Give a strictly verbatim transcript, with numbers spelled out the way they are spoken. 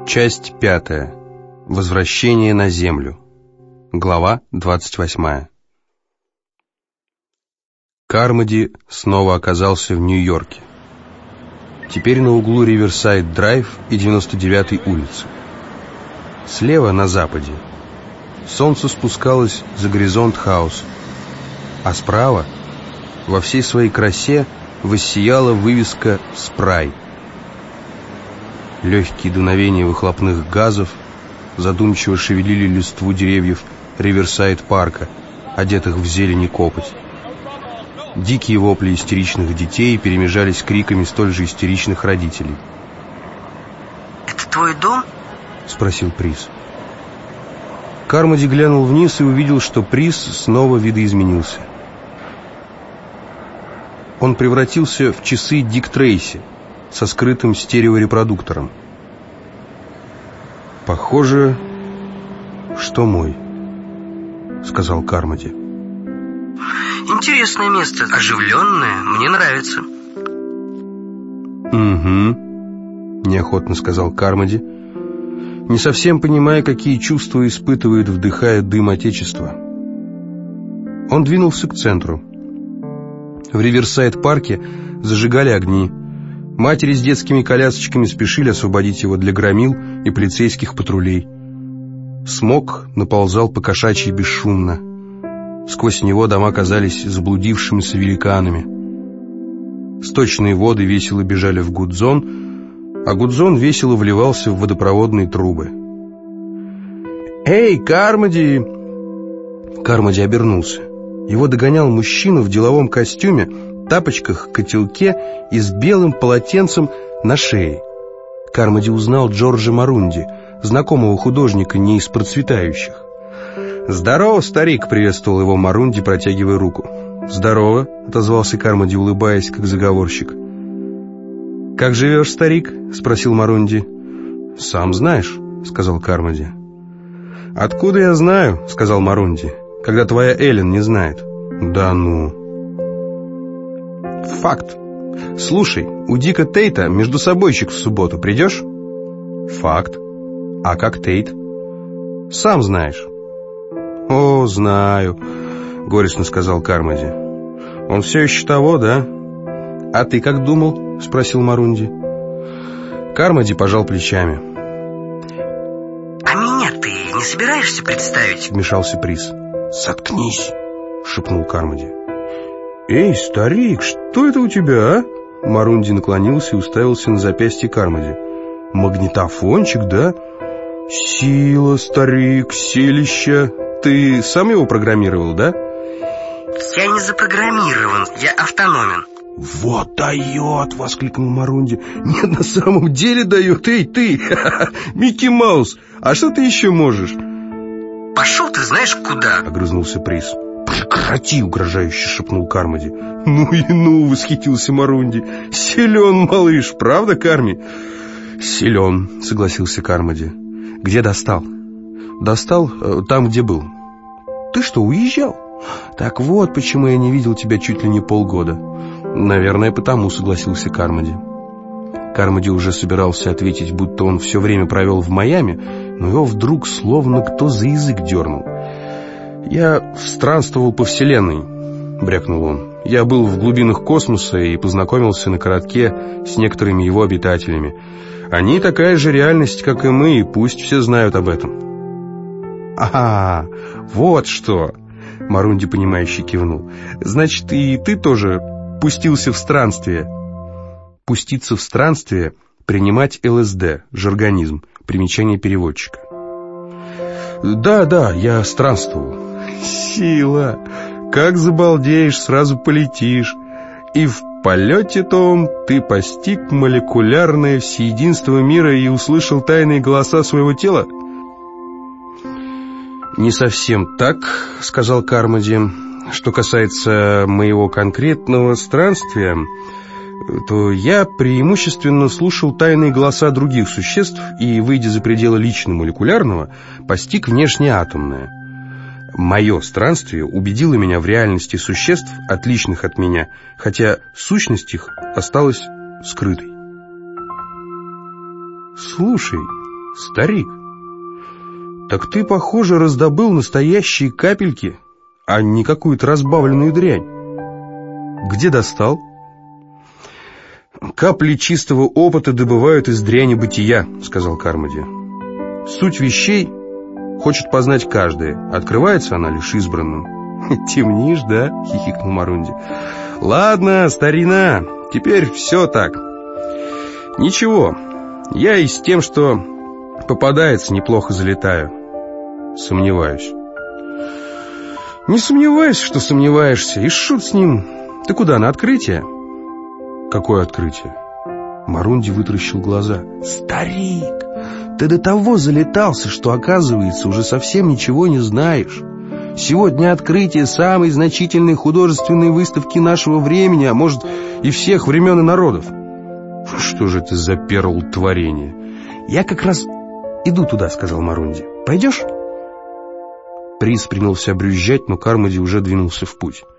Часть пятая. Возвращение на Землю. Глава двадцать восьмая. Кармоди снова оказался в Нью-Йорке. Теперь на углу Риверсайд-драйв и девяносто девятой улицы. Слева, на западе, солнце спускалось за горизонт хаоса, а справа, во всей своей красе, воссияла вывеска «Спрай». Легкие дуновения выхлопных газов задумчиво шевелили листву деревьев Риверсайд-парка, одетых в зелень и копоть. Дикие вопли истеричных детей перемежались криками столь же истеричных родителей. «Это твой дом?» — спросил Приз. Кармоди глянул вниз и увидел, что Приз снова видоизменился. Он превратился в часы Дик Трейси со скрытым стереорепродуктором. «Похоже, что мой», — сказал Кармоди. «Интересное место, оживленное, мне нравится». «Угу», — неохотно сказал Кармоди, не совсем понимая, какие чувства испытывает, вдыхая дым Отечества. Он двинулся к центру. В Риверсайд-парке зажигали огни. Матери с детскими колясочками спешили освободить его для громил и полицейских патрулей. Смог наползал по-кошачьи бесшумно. Сквозь него дома казались заблудившимися великанами. Сточные воды весело бежали в Гудзон, а Гудзон весело вливался в водопроводные трубы. «Эй, Кармоди!» Кармоди обернулся. Его догонял мужчина в деловом костюме, тапочках, котелке и с белым полотенцем на шее. Кармоди узнал Джорджа Марунди, знакомого художника не из процветающих. «Здорово, старик!» — приветствовал его Марунди, протягивая руку. «Здорово!» — отозвался Кармоди, улыбаясь, как заговорщик. «Как живешь, старик?» — спросил Марунди. «Сам знаешь», — сказал Кармоди. «Откуда я знаю?» — сказал Марунди. «Когда твоя Эллен не знает». «Да ну...» «Факт. Слушай, у Дика Тейта междусобойчик в субботу. Придешь?» «Факт. А как Тейт?» «Сам знаешь». «О, знаю», — горестно сказал Кармоди. «Он все еще того, да?» «А ты как думал?» — спросил Марунди. Кармоди пожал плечами. «А меня ты не собираешься представить?» — вмешался Приз. «Заткнись», — шепнул Кармоди. «Эй, старик, что это у тебя, а?» Марунди наклонился и уставился на запястье Кармоди. «Магнитофончик, да? Сила, старик, селища. Ты сам его программировал, да?» «Я не запрограммирован, я автономен». «Вот дает!» — воскликнул Марунди. «Нет, на самом деле дает! Эй, ты! Микки Маус! А что ты еще можешь?» «Пошел ты знаешь куда!» — огрызнулся Приз. «Прекрати!» — угрожающе шепнул Кармоди. «Ну и ну!» — восхитился Марунди. «Силен, малыш, правда, Карми?» «Силен!» — согласился Кармоди. «Где достал?» «Достал э, там, где был». «Ты что, уезжал?» «Так вот, почему я не видел тебя чуть ли не полгода». «Наверное, потому», — согласился Кармоди. Кармоди уже собирался ответить, будто он все время провел в Майами, но его вдруг словно кто за язык дернул. «Я странствовал по вселенной», — брякнул он. «Я был в глубинах космоса и познакомился на коротке с некоторыми его обитателями. Они такая же реальность, как и мы, и пусть все знают об этом». «А, вот что!» — Марунди, понимающе кивнул. «Значит, и ты тоже пустился в странствие?» «Пуститься в странствие, принимать ЛСД, жаргонизм, примечание переводчика». «Да, да, я странствовал». «Сила! Как забалдеешь, сразу полетишь. И в полете том ты постиг молекулярное всеединство мира и услышал тайные голоса своего тела?» «Не совсем так», — сказал Кармоди. «Что касается моего конкретного странствия, то я преимущественно слушал тайные голоса других существ и, выйдя за пределы лично-молекулярного, постиг внешнеатомное. Мое странствие убедило меня в реальности существ, отличных от меня, хотя сущность их осталась скрытой». «Слушай», Старик, так ты, похоже, раздобыл настоящие капельки, а не какую-то разбавленную дрянь. Где достал? Капли чистого опыта добывают из дряни бытия, сказал Кармоди. Суть вещей хочет познать каждый. Открывается она лишь избранным. Темнишь, да? Хихикнул Марунди. Ладно, старина, теперь все так. Ничего, я и с тем, что попадается, неплохо залетаю. Сомневаюсь. Не сомневаюсь, что сомневаешься. И шут с ним. Ты куда, на открытие? Какое открытие? Марунди вытаращил глаза. Старик, ты до того залетался, что, оказывается, уже совсем ничего не знаешь. Сегодня открытие самой значительной художественной выставки нашего времени, а может и всех времен и народов. Что же это за перл творения? Я как раз иду туда, сказал Марунди. Пойдешь? Принц принялся брюзжать, но Кармоди уже двинулся в путь.